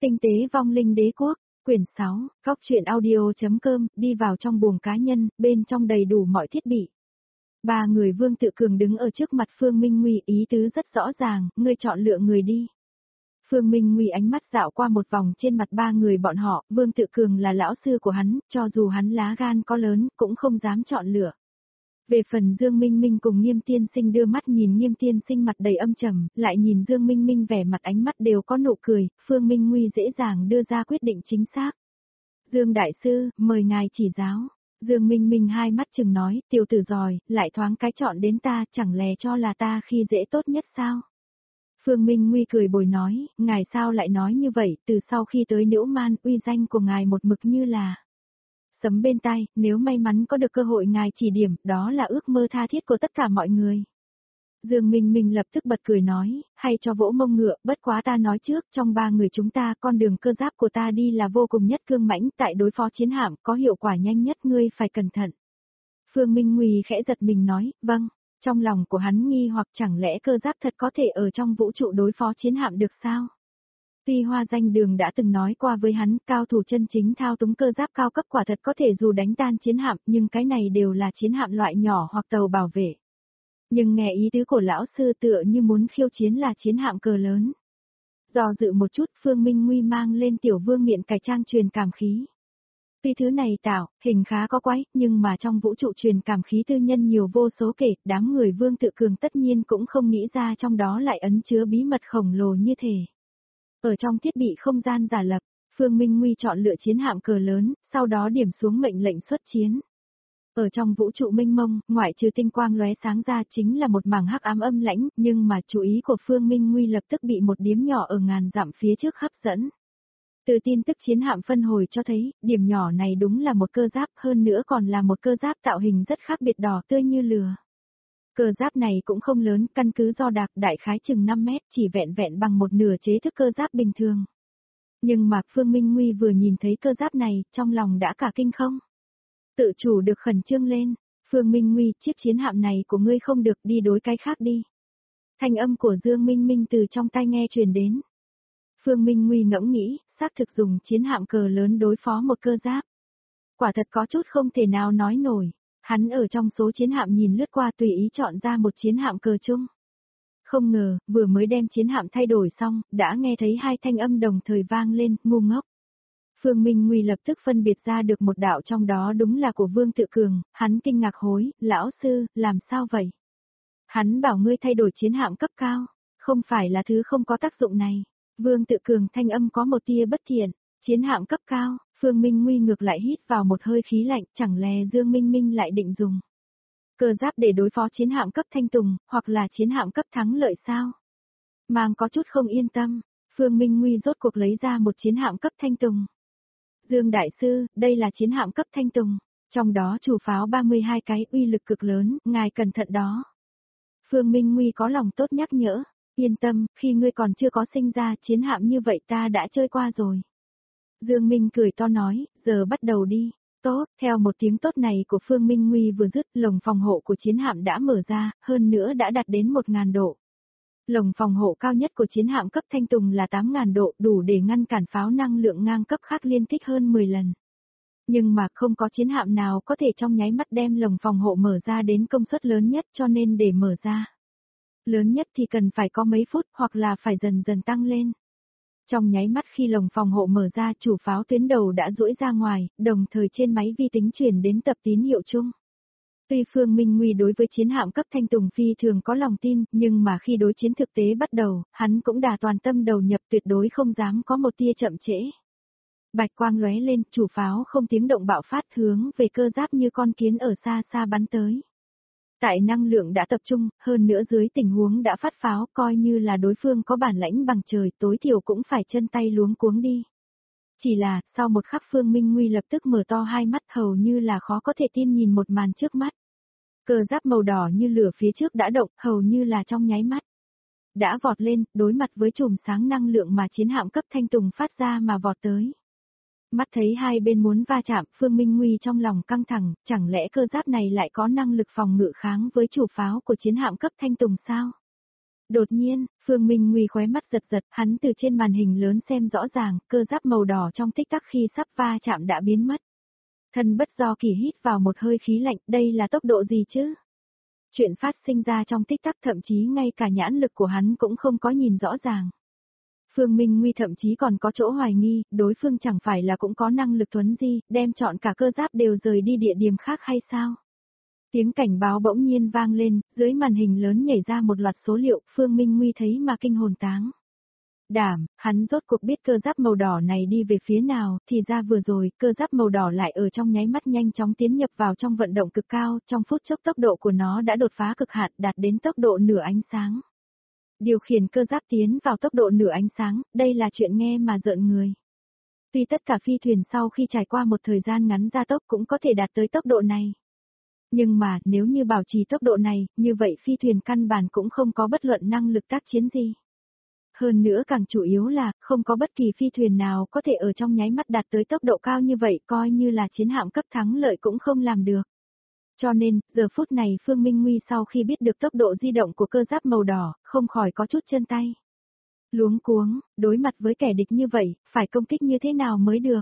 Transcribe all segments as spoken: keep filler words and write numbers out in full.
Tinh tế vong linh đế quốc, quyển sáu, góc truyện audio.com, đi vào trong buồng cá nhân, bên trong đầy đủ mọi thiết bị. Ba người Vương Tự Cường đứng ở trước mặt Phương Minh Nguy, ý tứ rất rõ ràng, ngươi chọn lựa người đi. Phương Minh Nguy ánh mắt dạo qua một vòng trên mặt ba người bọn họ, Vương Tự Cường là lão sư của hắn, cho dù hắn lá gan có lớn, cũng không dám chọn lựa. Về phần Dương Minh Minh cùng Nghiêm Tiên Sinh đưa mắt nhìn Nghiêm Tiên Sinh mặt đầy âm trầm, lại nhìn Dương Minh Minh vẻ mặt ánh mắt đều có nụ cười, Phương Minh Nguy dễ dàng đưa ra quyết định chính xác. Dương Đại Sư, mời ngài chỉ giáo. Dương Minh Minh hai mắt chừng nói, tiểu tử giỏi, lại thoáng cái chọn đến ta, chẳng lẽ cho là ta khi dễ tốt nhất sao? Phương Minh Nguy cười bồi nói, ngài sao lại nói như vậy, từ sau khi tới Liễu Man, uy danh của ngài một mực như là sấm bên tai, nếu may mắn có được cơ hội ngài chỉ điểm, đó là ước mơ tha thiết của tất cả mọi người. Dương Minh Minh lập tức bật cười nói, hay cho vỗ mông ngựa, bất quá ta nói trước, trong ba người chúng ta, con đường cơ giáp của ta đi là vô cùng nhất cương mãnh, tại đối phó chiến hạm, có hiệu quả nhanh nhất, ngươi phải cẩn thận. Phương Minh Nguy khẽ giật mình nói, vâng, trong lòng của hắn nghi hoặc chẳng lẽ cơ giáp thật có thể ở trong vũ trụ đối phó chiến hạm được sao? Tuy Hoa Danh Đường đã từng nói qua với hắn, cao thủ chân chính thao túng cơ giáp cao cấp quả thật có thể dù đánh tan chiến hạm, nhưng cái này đều là chiến hạm loại nhỏ hoặc tàu bảo vệ. Nhưng nghe ý tứ của lão sư tựa như muốn khiêu chiến là chiến hạm cờ lớn. Do dự một chút, Phương Minh Nguy mang lên tiểu vương miện cải trang truyền cảm khí. Tuy thứ này tạo, hình khá có quái, nhưng mà trong vũ trụ truyền cảm khí tư nhân nhiều vô số kể, đám người Vương Tự Cường tất nhiên cũng không nghĩ ra trong đó lại ẩn chứa bí mật khổng lồ như thế. Ở trong thiết bị không gian giả lập, Phương Minh Nguy chọn lựa chiến hạm cờ lớn, sau đó điểm xuống mệnh lệnh xuất chiến. Ở trong vũ trụ mênh mông, ngoại trừ tinh quang lóe sáng ra chính là một mảng hắc ám âm lãnh, nhưng mà chú ý của Phương Minh Nguy lập tức bị một điếm nhỏ ở ngàn dặm phía trước hấp dẫn. Từ tin tức chiến hạm phân hồi cho thấy, điểm nhỏ này đúng là một cơ giáp, hơn nữa còn là một cơ giáp tạo hình rất khác biệt đỏ tươi như lửa. Cơ giáp này cũng không lớn, căn cứ do đạc đại khái chừng năm mét, chỉ vẹn vẹn bằng một nửa chế thức cơ giáp bình thường. Nhưng mà Phương Minh Nguy vừa nhìn thấy cơ giáp này, trong lòng đã cả kinh không? Tự chủ được khẩn trương lên, Phương Minh Nguy, chiếc chiến hạm này của ngươi không được, đi đối cái khác đi. Thanh âm của Dương Minh Minh từ trong tai nghe truyền đến. Phương Minh Nguy ngẫm nghĩ, xác thực dùng chiến hạm cờ lớn đối phó một cơ giáp. Quả thật có chút không thể nào nói nổi. Hắn ở trong số chiến hạm nhìn lướt qua tùy ý chọn ra một chiến hạm cờ chung. Không ngờ, vừa mới đem chiến hạm thay đổi xong, đã nghe thấy hai thanh âm đồng thời vang lên, ngu ngốc. Phương Minh Nguy lập tức phân biệt ra được một đạo trong đó đúng là của Vương Tự Cường, hắn kinh ngạc hối, lão sư, làm sao vậy? Hắn bảo ngươi thay đổi chiến hạm cấp cao, không phải là thứ không có tác dụng này. Vương Tự Cường thanh âm có một tia bất thiện, chiến hạm cấp cao, Phương Minh Nguy ngược lại hít vào một hơi khí lạnh, chẳng lẽ Dương Minh Minh lại định dùng cơ giáp để đối phó chiến hạm cấp thanh tùng, hoặc là chiến hạm cấp thắng lợi sao? Mang có chút không yên tâm, Phương Minh Nguy rốt cuộc lấy ra một chiến hạm cấp thanh tùng. Dương Đại Sư, đây là chiến hạm cấp thanh tùng, trong đó chủ pháo ba mươi hai cái, uy lực cực lớn, ngài cẩn thận đó. Phương Minh Nguy có lòng tốt nhắc nhở, yên tâm, khi ngươi còn chưa có sinh ra chiến hạm như vậy ta đã chơi qua rồi. Dương Minh cười to nói, giờ bắt đầu đi. Tốt, theo một tiếng tốt này của Phương Minh Nguy vừa dứt, lồng phòng hộ của chiến hạm đã mở ra, hơn nữa đã đạt đến một nghìn độ. Lồng phòng hộ cao nhất của chiến hạm cấp thanh tùng là tám nghìn độ, đủ để ngăn cản pháo năng lượng ngang cấp khác liên kích hơn mười lần. Nhưng mà không có chiến hạm nào có thể trong nháy mắt đem lồng phòng hộ mở ra đến công suất lớn nhất, cho nên để mở ra lớn nhất thì cần phải có mấy phút hoặc là phải dần dần tăng lên. Trong nháy mắt khi lồng phòng hộ mở ra, chủ pháo tuyến đầu đã duỗi ra ngoài, đồng thời trên máy vi tính truyền đến tập tín hiệu chung. Tuy Phương Minh Nguy đối với chiến hạm cấp thanh tùng phi thường có lòng tin, nhưng mà khi đối chiến thực tế bắt đầu, hắn cũng đã toàn tâm đầu nhập, tuyệt đối không dám có một tia chậm trễ. Bạch quang lóe lên, chủ pháo không tiếng động bạo phát hướng về cơ giáp như con kiến ở xa xa bắn tới. Tại năng lượng đã tập trung, hơn nữa dưới tình huống đã phát pháo, coi như là đối phương có bản lãnh bằng trời, tối thiểu cũng phải chân tay luống cuống đi. Chỉ là, sau một khắc Phương Minh Nguy lập tức mở to hai mắt, hầu như là khó có thể tin nhìn một màn trước mắt. Cơ giáp màu đỏ như lửa phía trước đã động, hầu như là trong nháy mắt. Đã vọt lên, đối mặt với chùm sáng năng lượng mà chiến hạm cấp thanh tùng phát ra mà vọt tới. Mắt thấy hai bên muốn va chạm, Phương Minh Nguy trong lòng căng thẳng, chẳng lẽ cơ giáp này lại có năng lực phòng ngự kháng với chủ pháo của chiến hạm cấp thanh tùng sao? Đột nhiên, Phương Minh Nguy khóe mắt giật giật, hắn từ trên màn hình lớn xem rõ ràng, cơ giáp màu đỏ trong tích tắc khi sắp va chạm đã biến mất. Thân bất do kỳ hít vào một hơi khí lạnh, đây là tốc độ gì chứ? Chuyện phát sinh ra trong tích tắc thậm chí ngay cả nhãn lực của hắn cũng không có nhìn rõ ràng. Phương Minh Nguy thậm chí còn có chỗ hoài nghi, đối phương chẳng phải là cũng có năng lực thuấn di, đem chọn cả cơ giáp đều rời đi địa điểm khác hay sao? Tiếng cảnh báo bỗng nhiên vang lên, dưới màn hình lớn nhảy ra một loạt số liệu, Phương Minh Nguy thấy mà kinh hồn táng. Đảm, hắn rốt cuộc biết cơ giáp màu đỏ này đi về phía nào, thì ra vừa rồi, cơ giáp màu đỏ lại ở trong nháy mắt nhanh chóng tiến nhập vào trong vận động cực cao, trong phút chốc tốc độ của nó đã đột phá cực hạn, đạt đến tốc độ nửa ánh sáng. Điều khiển cơ giáp tiến vào tốc độ nửa ánh sáng, đây là chuyện nghe mà rợn người. Tuy tất cả phi thuyền sau khi trải qua một thời gian ngắn gia tốc cũng có thể đạt tới tốc độ này. Nhưng mà, nếu như bảo trì tốc độ này, như vậy phi thuyền căn bản cũng không có bất luận năng lực tác chiến gì. Hơn nữa càng chủ yếu là, không có bất kỳ phi thuyền nào có thể ở trong nháy mắt đạt tới tốc độ cao như vậy, coi như là chiến hạm cấp thắng lợi cũng không làm được. Cho nên, giờ phút này Phương Minh Nguy sau khi biết được tốc độ di động của cơ giáp màu đỏ, không khỏi có chút chân tay. Luống cuống, đối mặt với kẻ địch như vậy, phải công kích như thế nào mới được?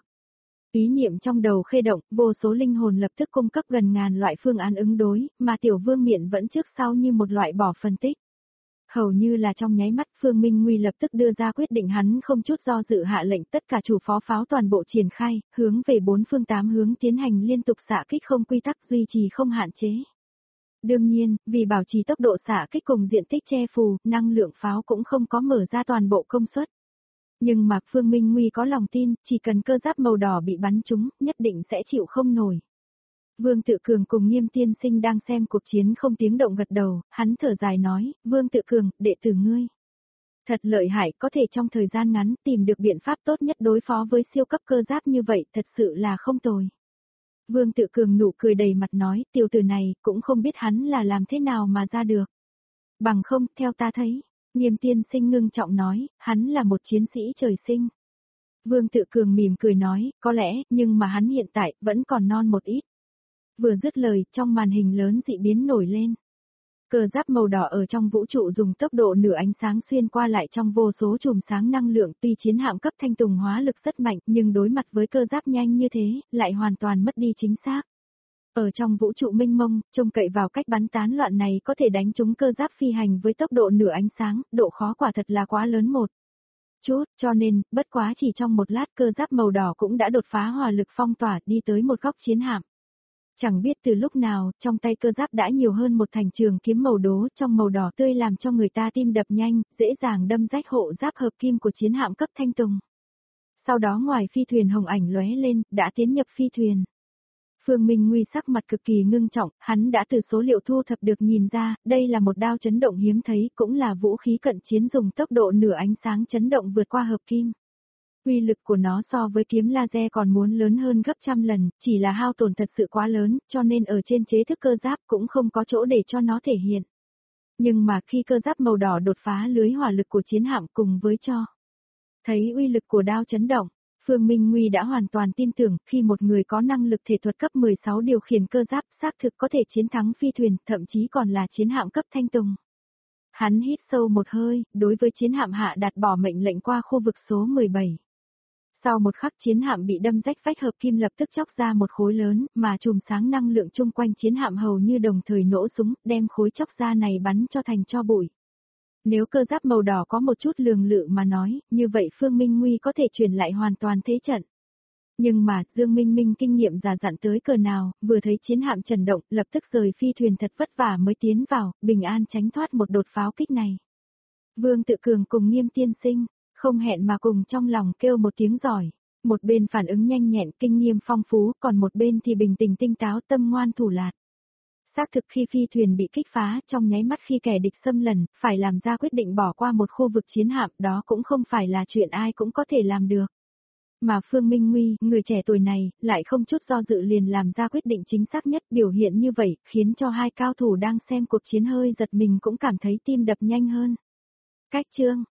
Ý niệm trong đầu khê động, vô số linh hồn lập tức cung cấp gần ngàn loại phương án ứng đối, mà tiểu vương miện vẫn trước sau như một loại bỏ phân tích. Hầu như là trong nháy mắt Phương Minh Nguy lập tức đưa ra quyết định, hắn không chút do dự hạ lệnh tất cả chủ phó pháo toàn bộ triển khai, hướng về bốn phương tám hướng tiến hành liên tục xạ kích không quy tắc, duy trì không hạn chế. Đương nhiên, vì bảo trì tốc độ xạ kích cùng diện tích che phù, năng lượng pháo cũng không có mở ra toàn bộ công suất. Nhưng mà Phương Minh Nguy có lòng tin, chỉ cần cơ giáp màu đỏ bị bắn trúng, nhất định sẽ chịu không nổi. Vương Tự Cường cùng Nghiêm Tiên Sinh đang xem cuộc chiến không tiếng động gật đầu, hắn thở dài nói, Vương Tự Cường, đệ tử ngươi. Thật lợi hại, có thể trong thời gian ngắn tìm được biện pháp tốt nhất đối phó với siêu cấp cơ giáp như vậy, thật sự là không tồi. Vương Tự Cường nụ cười đầy mặt nói, tiểu tử này, cũng không biết hắn là làm thế nào mà ra được. Bằng không, theo ta thấy, Nghiêm Tiên Sinh ngưng trọng nói, hắn là một chiến sĩ trời sinh. Vương Tự Cường mỉm cười nói, có lẽ, nhưng mà hắn hiện tại, vẫn còn non một ít. Vừa dứt lời, trong màn hình lớn dị biến nổi lên. Cơ giáp màu đỏ ở trong vũ trụ dùng tốc độ nửa ánh sáng xuyên qua lại trong vô số chùm sáng năng lượng, tuy chiến hạm cấp thanh tùng hóa lực rất mạnh, nhưng đối mặt với cơ giáp nhanh như thế, lại hoàn toàn mất đi chính xác. Ở trong vũ trụ mênh mông, trông cậy vào cách bắn tán loạn này có thể đánh trúng cơ giáp phi hành với tốc độ nửa ánh sáng, độ khó quả thật là quá lớn một chút, cho nên, bất quá chỉ trong một lát cơ giáp màu đỏ cũng đã đột phá hỏa lực phong tỏa đi tới một góc chiến hạm. Chẳng biết từ lúc nào, trong tay cơ giáp đã nhiều hơn một thành trường kiếm màu đố trong màu đỏ tươi làm cho người ta tim đập nhanh, dễ dàng đâm rách hộ giáp hợp kim của chiến hạm cấp thanh tùng. Sau đó ngoài phi thuyền hồng ảnh lóe lên, đã tiến nhập phi thuyền. Phương Minh Nguy sắc mặt cực kỳ ngưng trọng, hắn đã từ số liệu thu thập được nhìn ra, đây là một đao chấn động hiếm thấy, cũng là vũ khí cận chiến dùng tốc độ nửa ánh sáng chấn động vượt qua hợp kim. Uy lực của nó so với kiếm laser còn muốn lớn hơn gấp trăm lần, chỉ là hao tổn thật sự quá lớn, cho nên ở trên chế thức cơ giáp cũng không có chỗ để cho nó thể hiện. Nhưng mà khi cơ giáp màu đỏ đột phá lưới hỏa lực của chiến hạm cùng với cho thấy uy lực của đao chấn động, Phương Minh Nguy đã hoàn toàn tin tưởng khi một người có năng lực thể thuật cấp mười sáu điều khiển cơ giáp xác thực có thể chiến thắng phi thuyền, thậm chí còn là chiến hạm cấp thanh tùng. Hắn hít sâu một hơi, đối với chiến hạm hạ đạt bỏ mệnh lệnh qua khu vực số mười bảy. Sau một khắc chiến hạm bị đâm rách vách hợp kim lập tức chóc ra một khối lớn, mà chùm sáng năng lượng chung quanh chiến hạm hầu như đồng thời nổ súng, đem khối chóc ra này bắn cho thành tro bụi. Nếu cơ giáp màu đỏ có một chút lường lự mà nói, như vậy Phương Minh Nguy có thể chuyển lại hoàn toàn thế trận. Nhưng mà, Dương Minh Minh kinh nghiệm già dặn tới cờ nào, vừa thấy chiến hạm chấn động, lập tức rời phi thuyền thật vất vả mới tiến vào, bình an tránh thoát một đột pháo kích này. Vương Tự Cường cùng Nghiêm Tiên Sinh, không hẹn mà cùng trong lòng kêu một tiếng giỏi. Một bên phản ứng nhanh nhẹn kinh nghiệm phong phú, còn một bên thì bình tĩnh tinh táo tâm ngoan thủ lạt. Xác thực khi phi thuyền bị kích phá, trong nháy mắt khi kẻ địch xâm lấn, phải làm ra quyết định bỏ qua một khu vực chiến hạm, đó cũng không phải là chuyện ai cũng có thể làm được. Mà Phương Minh Nguy, người trẻ tuổi này, lại không chút do dự liền làm ra quyết định chính xác nhất, biểu hiện như vậy, khiến cho hai cao thủ đang xem cuộc chiến hơi giật mình cũng cảm thấy tim đập nhanh hơn. Cách chương